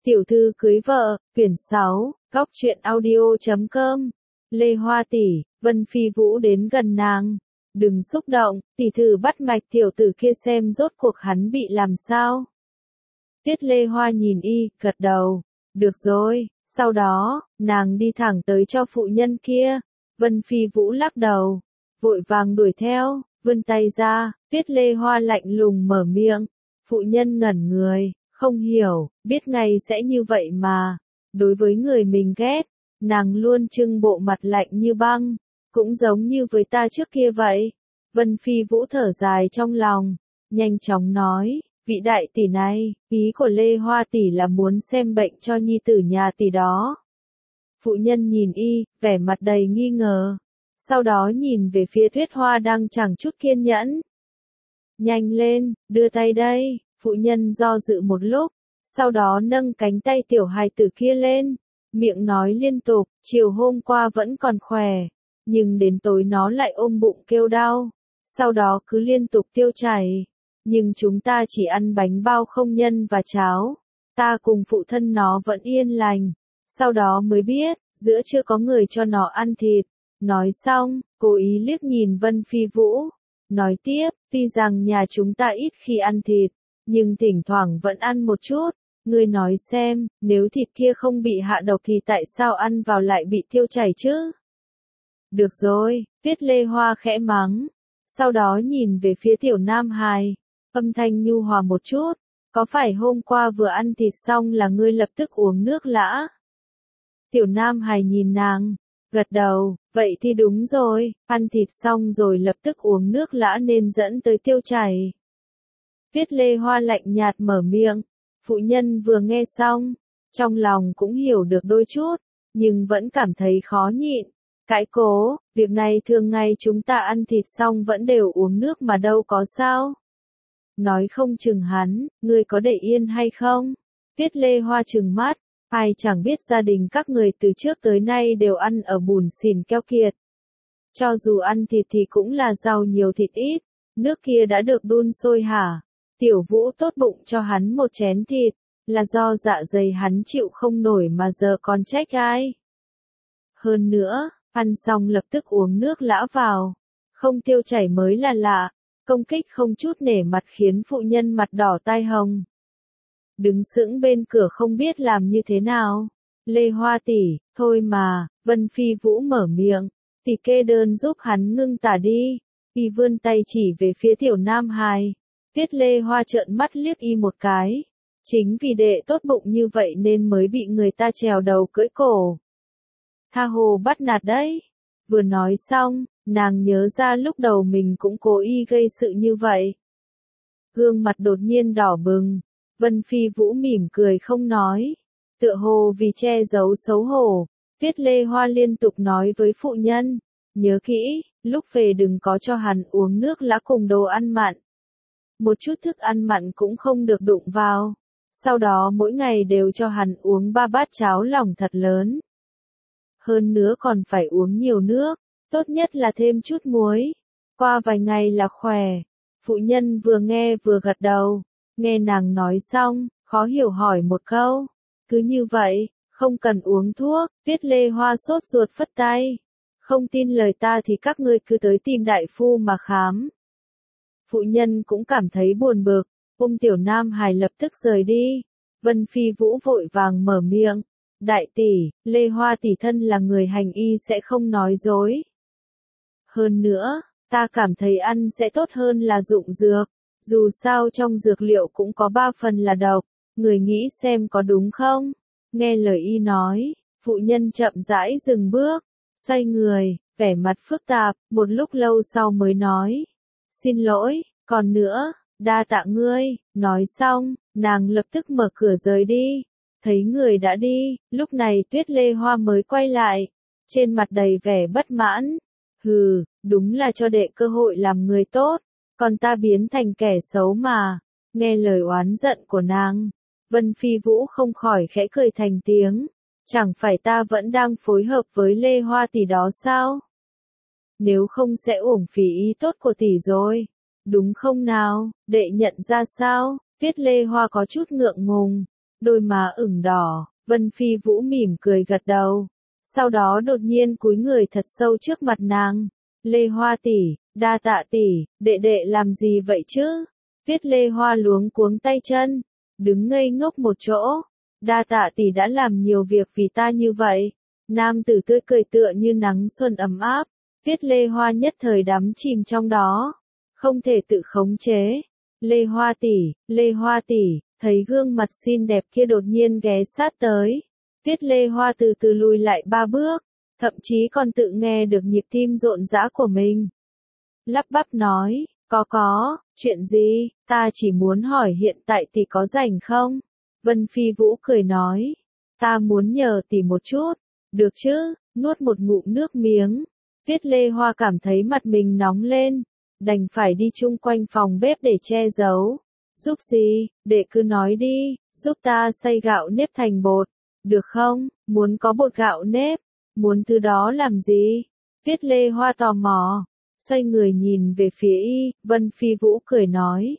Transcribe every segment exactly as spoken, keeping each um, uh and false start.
Tiểu thư cưới vợ, quyển sáu, góc truyện audio chấm com. Lê Hoa tỷ, Vân Phi Vũ đến gần nàng. Đừng xúc động, tỷ thử bắt mạch tiểu tử kia xem rốt cuộc hắn bị làm sao. Tiết Lê Hoa nhìn y, gật đầu. Được rồi, sau đó, nàng đi thẳng tới cho phụ nhân kia. Vân Phi Vũ lắc đầu, vội vàng đuổi theo, vươn tay ra, Tiết Lê Hoa lạnh lùng mở miệng. Phụ nhân ngẩn người, không hiểu, biết ngay sẽ như vậy mà. Đối với người mình ghét, nàng luôn trưng bộ mặt lạnh như băng, cũng giống như với ta trước kia vậy. Vân Phi Vũ thở dài trong lòng, nhanh chóng nói, vị đại tỷ này, ý của Lê Hoa tỷ là muốn xem bệnh cho nhi tử nhà tỷ đó. Phụ nhân nhìn y, vẻ mặt đầy nghi ngờ, sau đó nhìn về phía Tuyết Hoa đang chẳng chút kiên nhẫn. Nhanh lên, đưa tay đây, phụ nhân do dự một lúc, sau đó nâng cánh tay tiểu hài tử kia lên, miệng nói liên tục, chiều hôm qua vẫn còn khỏe, nhưng đến tối nó lại ôm bụng kêu đau, sau đó cứ liên tục tiêu chảy, nhưng chúng ta chỉ ăn bánh bao không nhân và cháo, ta cùng phụ thân nó vẫn yên lành, sau đó mới biết, giữa chưa có người cho nó ăn thịt. Nói xong, cố ý liếc nhìn Vân Phi Vũ, nói tiếp, tuy rằng nhà chúng ta ít khi ăn thịt, nhưng thỉnh thoảng vẫn ăn một chút, ngươi nói xem, nếu thịt kia không bị hạ độc thì tại sao ăn vào lại bị tiêu chảy chứ? Được rồi, Tiết Lê Hoa khẽ mắng, sau đó nhìn về phía tiểu Nam Hài, âm thanh nhu hòa một chút, có phải hôm qua vừa ăn thịt xong là ngươi lập tức uống nước lã? Tiểu Nam Hài nhìn nàng, gật đầu, vậy thì đúng rồi, ăn thịt xong rồi lập tức uống nước lã nên dẫn tới tiêu chảy. Tiết Lê Hoa lạnh nhạt mở miệng, phụ nhân vừa nghe xong, trong lòng cũng hiểu được đôi chút, nhưng vẫn cảm thấy khó nhịn. Cãi cố, việc này thường ngày chúng ta ăn thịt xong vẫn đều uống nước mà đâu có sao. Nói không chừng hắn, ngươi có để yên hay không? Tiết Lê Hoa trừng mắt, ai chẳng biết gia đình các người từ trước tới nay đều ăn ở bùn xỉn keo kiệt. Cho dù ăn thịt thì cũng là rau nhiều thịt ít, nước kia đã được đun sôi hả? Tiểu Vũ tốt bụng cho hắn một chén thịt, là do dạ dày hắn chịu không nổi mà giờ còn trách ai. Hơn nữa, ăn xong lập tức uống nước lã vào, không tiêu chảy mới là lạ, công kích không chút nể mặt khiến phụ nhân mặt đỏ tai hồng. Đứng sững bên cửa không biết làm như thế nào. Lê Hoa tỷ, thôi mà, Vân Phi Vũ mở miệng, tỷ kê đơn giúp hắn ngưng tả đi. Y vươn tay chỉ về phía tiểu Nam Hài. Tiết Lê Hoa trợn mắt liếc y một cái. Chính vì đệ tốt bụng như vậy nên mới bị người ta trèo đầu cưỡi cổ. Tha hồ bắt nạt đấy. Vừa nói xong, nàng nhớ ra lúc đầu mình cũng cố ý gây sự như vậy. Gương mặt đột nhiên đỏ bừng. Vân Phi Vũ mỉm cười không nói. Tựa hồ vì che giấu xấu hổ, Tiết Lê Hoa liên tục nói với phụ nhân. Nhớ kỹ, lúc về đừng có cho hắn uống nước lã cùng đồ ăn mặn. Một chút thức ăn mặn cũng không được đụng vào. Sau đó mỗi ngày đều cho hắn uống ba bát cháo lòng thật lớn. Hơn nữa còn phải uống nhiều nước, tốt nhất là thêm chút muối. Qua vài ngày là khỏe. Phụ nhân vừa nghe vừa gật đầu. Nghe nàng nói xong, khó hiểu hỏi một câu. Cứ như vậy, không cần uống thuốc, Tiết Lê Hoa sốt ruột phất tay. Không tin lời ta thì các ngươi cứ tới tìm đại phu mà khám. Phụ nhân cũng cảm thấy buồn bực, ôm tiểu Nam Hài lập tức rời đi. Vân Phi Vũ vội vàng mở miệng. Đại tỷ, Lê Hoa tỷ thân là người hành y sẽ không nói dối. Hơn nữa, ta cảm thấy ăn sẽ tốt hơn là dụng dược. Dù sao trong dược liệu cũng có ba phần là độc, người nghĩ xem có đúng không? Nghe lời y nói, phụ nhân chậm rãi dừng bước, xoay người, vẻ mặt phức tạp, một lúc lâu sau mới nói. Xin lỗi, còn nữa, đa tạ ngươi, nói xong, nàng lập tức mở cửa rời đi. Thấy người đã đi, lúc này Tuyết Lê Hoa mới quay lại, trên mặt đầy vẻ bất mãn. Hừ, đúng là cho đệ cơ hội làm người tốt. Còn ta biến thành kẻ xấu mà. Nghe lời oán giận của nàng, Vân Phi Vũ không khỏi khẽ cười thành tiếng. Chẳng phải ta vẫn đang phối hợp với Lê Hoa tỷ đó sao? Nếu không sẽ uổng phí ý tốt của tỷ rồi. Đúng không nào, đệ nhận ra sao? Tiết Lê Hoa có chút ngượng ngùng. đôi má ửng đỏ, Vân Phi Vũ mỉm cười gật đầu. Sau đó đột nhiên cúi người thật sâu trước mặt nàng. Lê Hoa tỷ, đa tạ tỷ, đệ đệ làm gì vậy chứ? Viết Lê Hoa luống cuống tay chân, đứng ngây ngốc một chỗ. Đa tạ tỷ đã làm nhiều việc vì ta như vậy. Nam tử tươi cười tựa như nắng xuân ấm áp. Viết Lê Hoa nhất thời đắm chìm trong đó, không thể tự khống chế. Lê Hoa tỷ, Lê Hoa tỷ, thấy gương mặt xinh đẹp kia đột nhiên ghé sát tới. Viết Lê Hoa từ từ lùi lại ba bước, thậm chí còn tự nghe được nhịp tim rộn rã của mình. Lắp bắp nói, có có, chuyện gì, ta chỉ muốn hỏi hiện tại tỷ có rảnh không? Vân Phi Vũ cười nói, ta muốn nhờ tỷ một chút, được chứ, nuốt một ngụm nước miếng. Viết Lê Hoa cảm thấy mặt mình nóng lên, đành phải đi chung quanh phòng bếp để che giấu. Giúp gì, để cứ nói đi, giúp ta xay gạo nếp thành bột, được không? Muốn có bột gạo nếp, muốn thứ đó làm gì? Viết Lê Hoa tò mò, xoay người nhìn về phía y, Vân Phi Vũ cười nói.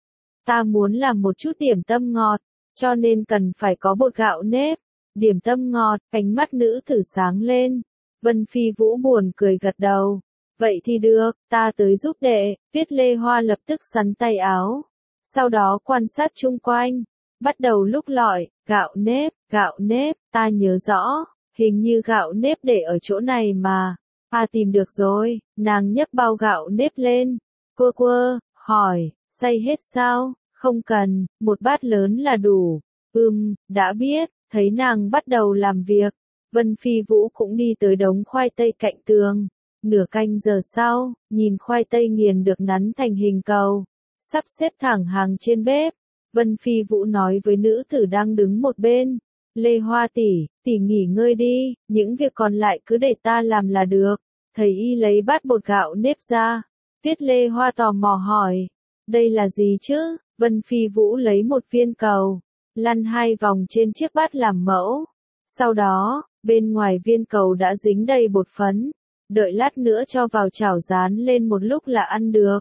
Ta muốn làm một chút điểm tâm ngọt, cho nên cần phải có bột gạo nếp. Điểm tâm ngọt, ánh mắt nữ tử sáng lên. Vân Phi Vũ buồn cười gật đầu. Vậy thì được, ta tới giúp đệ. Viết Lê Hoa lập tức sắn tay áo. Sau đó quan sát chung quanh. Bắt đầu lúc lọi, gạo nếp, gạo nếp, ta nhớ rõ. Hình như gạo nếp để ở chỗ này mà. Ta tìm được rồi, nàng nhấc bao gạo nếp lên. Quơ quơ, hỏi, xay hết sao? Không cần, một bát lớn là đủ. Ừm, đã biết, thấy nàng bắt đầu làm việc. Vân Phi Vũ cũng đi tới đống khoai tây cạnh tường. Nửa canh giờ sau, nhìn khoai tây nghiền được nắn thành hình cầu, sắp xếp thẳng hàng trên bếp. Vân Phi Vũ nói với nữ tử đang đứng một bên. Lê Hoa tỷ, tỷ nghỉ ngơi đi, những việc còn lại cứ để ta làm là được. Thầy y lấy bát bột gạo nếp ra. Viết Lê Hoa tò mò hỏi, đây là gì chứ? Vân Phi Vũ lấy một viên cầu, lăn hai vòng trên chiếc bát làm mẫu. Sau đó, bên ngoài viên cầu đã dính đầy bột phấn. Đợi lát nữa cho vào chảo rán lên một lúc là ăn được.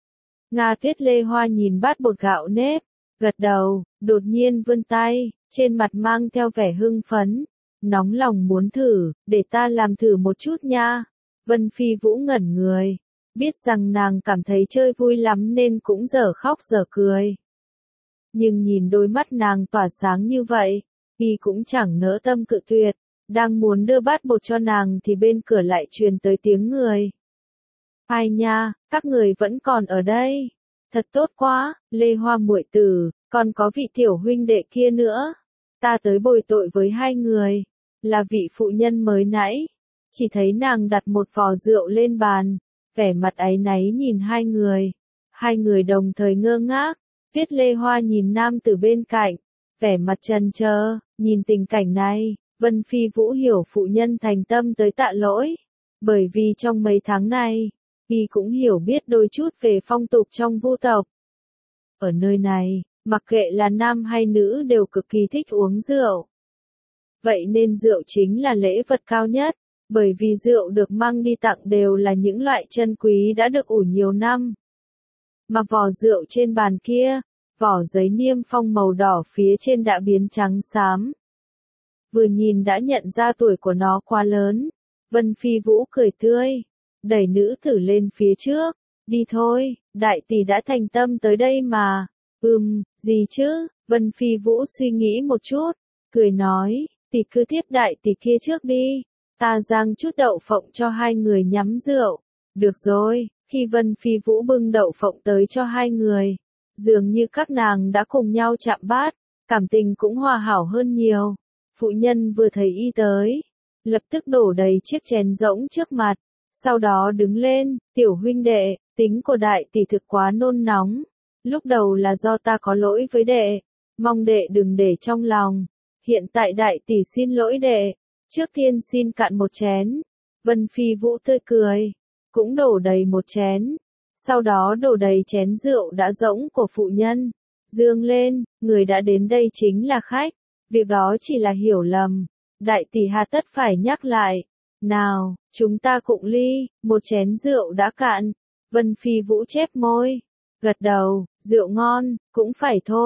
Nga Viết Lê Hoa nhìn bát bột gạo nếp, gật đầu, đột nhiên vươn tay, trên mặt mang theo vẻ hưng phấn. Nóng lòng muốn thử, để ta làm thử một chút nha. Vân Phi Vũ ngẩn người, biết rằng nàng cảm thấy chơi vui lắm nên cũng dở khóc dở cười. Nhưng nhìn đôi mắt nàng tỏa sáng như vậy, y cũng chẳng nỡ tâm cự tuyệt. Đang muốn đưa bát bột cho nàng thì bên cửa lại truyền tới tiếng người. Ai nha, các người vẫn còn ở đây. Thật tốt quá, Lê Hoa muội tử, còn có vị tiểu huynh đệ kia nữa. Ta tới bồi tội với hai người, là vị phụ nhân mới nãy. Chỉ thấy nàng đặt một vò rượu lên bàn, vẻ mặt áy náy nhìn hai người. Hai người đồng thời ngơ ngác. Viết Lê Hoa nhìn nam tử bên cạnh, vẻ mặt trần trơ, nhìn tình cảnh này. Vân Phi Vũ hiểu phụ nhân thành tâm tới tạ lỗi, bởi vì trong mấy tháng này, y cũng hiểu biết đôi chút về phong tục trong Vu tộc. Ở nơi này, mặc kệ là nam hay nữ đều cực kỳ thích uống rượu. Vậy nên rượu chính là lễ vật cao nhất, bởi vì rượu được mang đi tặng đều là những loại chân quý đã được ủ nhiều năm. Mà vỏ rượu trên bàn kia, vỏ giấy niêm phong màu đỏ phía trên đã biến trắng xám. Vừa nhìn đã nhận ra tuổi của nó quá lớn. Vân Phi Vũ cười tươi, đẩy nữ tử lên phía trước. Đi thôi, đại tỷ đã thành tâm tới đây mà. Ừm, gì chứ? Vân Phi Vũ suy nghĩ một chút, cười nói, tỷ cứ tiếp đại tỷ kia trước đi. Ta rang chút đậu phộng cho hai người nhắm rượu. Được rồi, khi Vân Phi Vũ bưng đậu phộng tới cho hai người, dường như các nàng đã cùng nhau chạm bát, cảm tình cũng hòa hảo hơn nhiều. Phụ nhân vừa thấy y tới, lập tức đổ đầy chiếc chén rỗng trước mặt, sau đó đứng lên, tiểu huynh đệ, tính của đại tỷ thực quá nôn nóng, lúc đầu là do ta có lỗi với đệ, mong đệ đừng để trong lòng, hiện tại đại tỷ xin lỗi đệ, trước tiên xin cạn một chén. Vân Phi Vũ tươi cười, cũng đổ đầy một chén, sau đó đổ đầy chén rượu đã rỗng của phụ nhân, dương lên, người đã đến đây chính là khách. Việc đó chỉ là hiểu lầm, đại tỷ hà tất phải nhắc lại. Nào, chúng ta cụng ly, một chén rượu đã cạn. Vân Phi Vũ chép môi, gật đầu, rượu ngon, cũng phải thôi,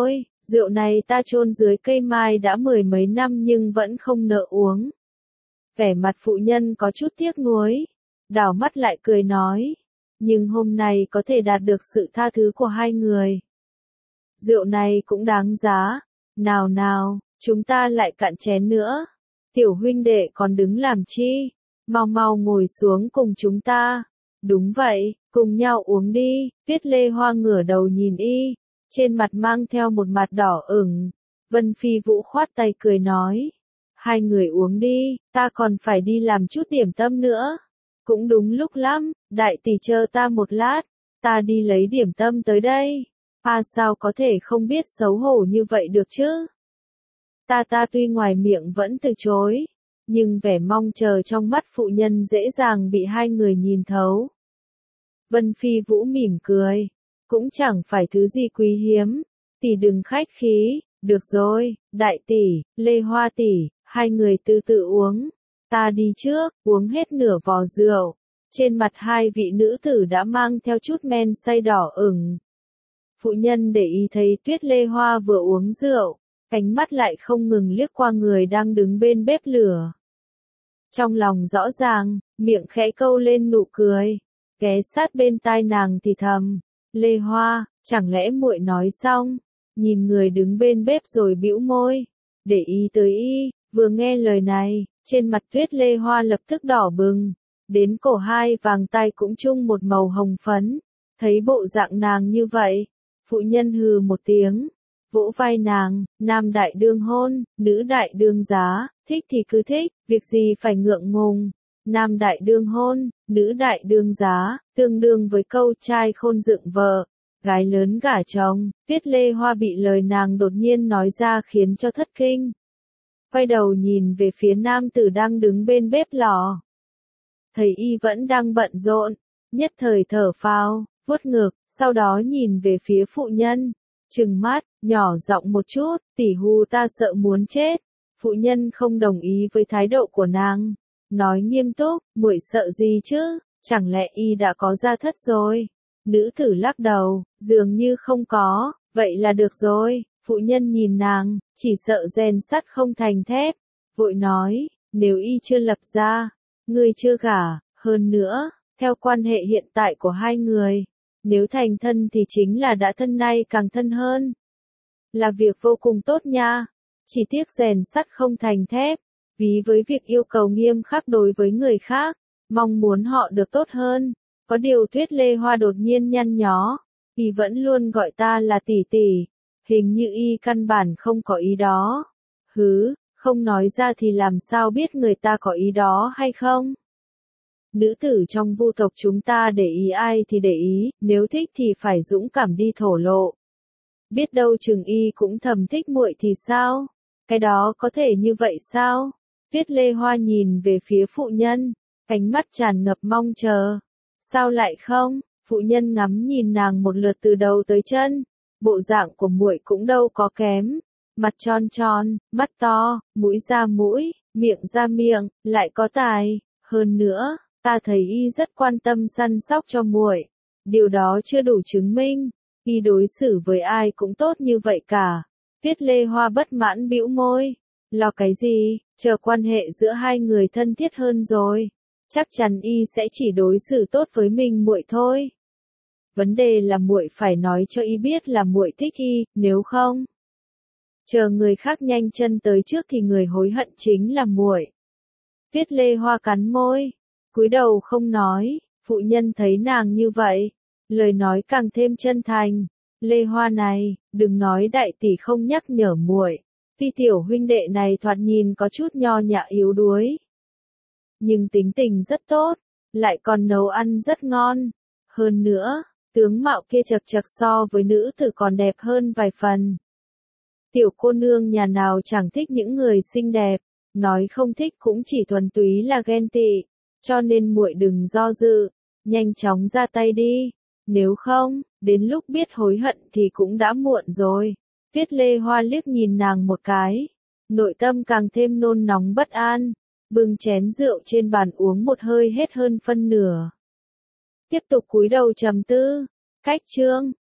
rượu này ta chôn dưới cây mai đã mười mấy năm nhưng vẫn không nỡ uống. Vẻ mặt phụ nhân có chút tiếc nuối, đảo mắt lại cười nói, nhưng hôm nay có thể đạt được sự tha thứ của hai người. Rượu này cũng đáng giá, nào nào, chúng ta lại cạn chén nữa. Tiểu huynh đệ còn đứng làm chi, mau mau ngồi xuống cùng chúng ta. Đúng vậy, cùng nhau uống đi. Tuyết Lê Hoa ngửa đầu nhìn y, trên mặt mang theo một mặt đỏ ửng. Vân Phi Vũ khoát tay cười nói, hai người uống đi, ta còn phải đi làm chút điểm tâm nữa. Cũng đúng lúc lắm, đại tỷ chờ ta một lát, ta đi lấy điểm tâm tới đây. À sao có thể không biết xấu hổ như vậy được chứ? Ta ta tuy ngoài miệng vẫn từ chối, nhưng vẻ mong chờ trong mắt phụ nhân dễ dàng bị hai người nhìn thấu. Vân Phi Vũ mỉm cười, cũng chẳng phải thứ gì quý hiếm, tỷ đừng khách khí, được rồi, đại tỷ, Lê Hoa tỷ, hai người từ từ uống, ta đi trước, uống hết nửa vò rượu. Trên mặt hai vị nữ tử đã mang theo chút men say đỏ ửng. Phụ nhân để ý thấy Tuyết Lê Hoa vừa uống rượu, ánh mắt lại không ngừng liếc qua người đang đứng bên bếp lửa. Trong lòng rõ ràng, miệng khẽ câu lên nụ cười, ghé sát bên tai nàng thì thầm, Lê Hoa, chẳng lẽ muội nói xong, nhìn người đứng bên bếp rồi bĩu môi, để ý tới y, vừa nghe lời này, trên mặt Tuyết Lê Hoa lập tức đỏ bừng, đến cổ hai vàng tay cũng chung một màu hồng phấn, thấy bộ dạng nàng như vậy, phụ nhân hừ một tiếng, vỗ vai nàng, nam đại đương hôn, nữ đại đương giá, thích thì cứ thích, việc gì phải ngượng ngùng. Nam đại đương hôn, nữ đại đương giá, tương đương với câu trai khôn dựng vợ, gái lớn gả chồng. Tuyết Lê Hoa bị lời nàng đột nhiên nói ra khiến cho thất kinh. Quay đầu nhìn về phía nam tử đang đứng bên bếp lò. Thấy y vẫn đang bận rộn, nhất thời thở phào, vuốt ngực, sau đó nhìn về phía phụ nhân, trừng mắt, nhỏ giọng một chút, tỷ hù ta sợ muốn chết. Phụ nhân không đồng ý với thái độ của nàng, nói nghiêm túc, muội sợ gì chứ, chẳng lẽ y đã có gia thất rồi? Nữ tử lắc đầu, dường như không có, vậy là được rồi. Phụ nhân nhìn nàng, chỉ sợ rèn sắt không thành thép, vội nói, nếu y chưa lập gia, ngươi chưa gả, hơn nữa, theo quan hệ hiện tại của hai người, nếu thành thân thì chính là đã thân nay càng thân hơn. Là việc vô cùng tốt nha, chỉ tiếc rèn sắt không thành thép, ví với việc yêu cầu nghiêm khắc đối với người khác, mong muốn họ được tốt hơn. Có điều Tuyết Lê Hoa đột nhiên nhăn nhó, y vẫn luôn gọi ta là tỷ tỷ, hình như y căn bản không có ý đó. Hứ, không nói ra thì làm sao biết người ta có ý đó hay không? Nữ tử trong vu tộc chúng ta để ý ai thì để ý, nếu thích thì phải dũng cảm đi thổ lộ. Biết đâu chừng y cũng thầm thích muội thì sao? Cái đó có thể như vậy sao? Tuyết Lê Hoa nhìn về phía phụ nhân, ánh mắt tràn ngập mong chờ. Sao lại không? Phụ nhân ngắm nhìn nàng một lượt từ đầu tới chân, bộ dạng của muội cũng đâu có kém, mặt tròn tròn, mắt to, mũi ra mũi, miệng ra miệng, lại có tài, hơn nữa, ta thấy y rất quan tâm săn sóc cho muội. Điều đó chưa đủ chứng minh, y đối xử với ai cũng tốt như vậy cả. Tuyết Lê Hoa bất mãn bĩu môi, lo cái gì, chờ quan hệ giữa hai người thân thiết hơn rồi, chắc chắn y sẽ chỉ đối xử tốt với mình muội thôi. Vấn đề là muội phải nói cho y biết là muội thích y, nếu không, chờ người khác nhanh chân tới trước thì người hối hận chính là muội. Tuyết Lê Hoa cắn môi, cúi đầu không nói. Phụ nhân thấy nàng như vậy, lời nói càng thêm chân thành. Lê Hoa này, đừng nói đại tỷ không nhắc nhở muội, tuy tiểu huynh đệ này thoạt nhìn có chút nho nhã yếu đuối, nhưng tính tình rất tốt, lại còn nấu ăn rất ngon. Hơn nữa, tướng mạo kia chật chật so với nữ tử còn đẹp hơn vài phần. Tiểu cô nương nhà nào chẳng thích những người xinh đẹp, nói không thích cũng chỉ thuần túy là ghen tị, cho nên muội đừng do dự, nhanh chóng ra tay đi, nếu không, đến lúc biết hối hận thì cũng đã muộn rồi. Tuyết Lê Hoa liếc nhìn nàng một cái, nội tâm càng thêm nôn nóng bất an, bưng chén rượu trên bàn uống một hơi hết hơn phân nửa. Tiếp tục cúi đầu trầm tư, cách chương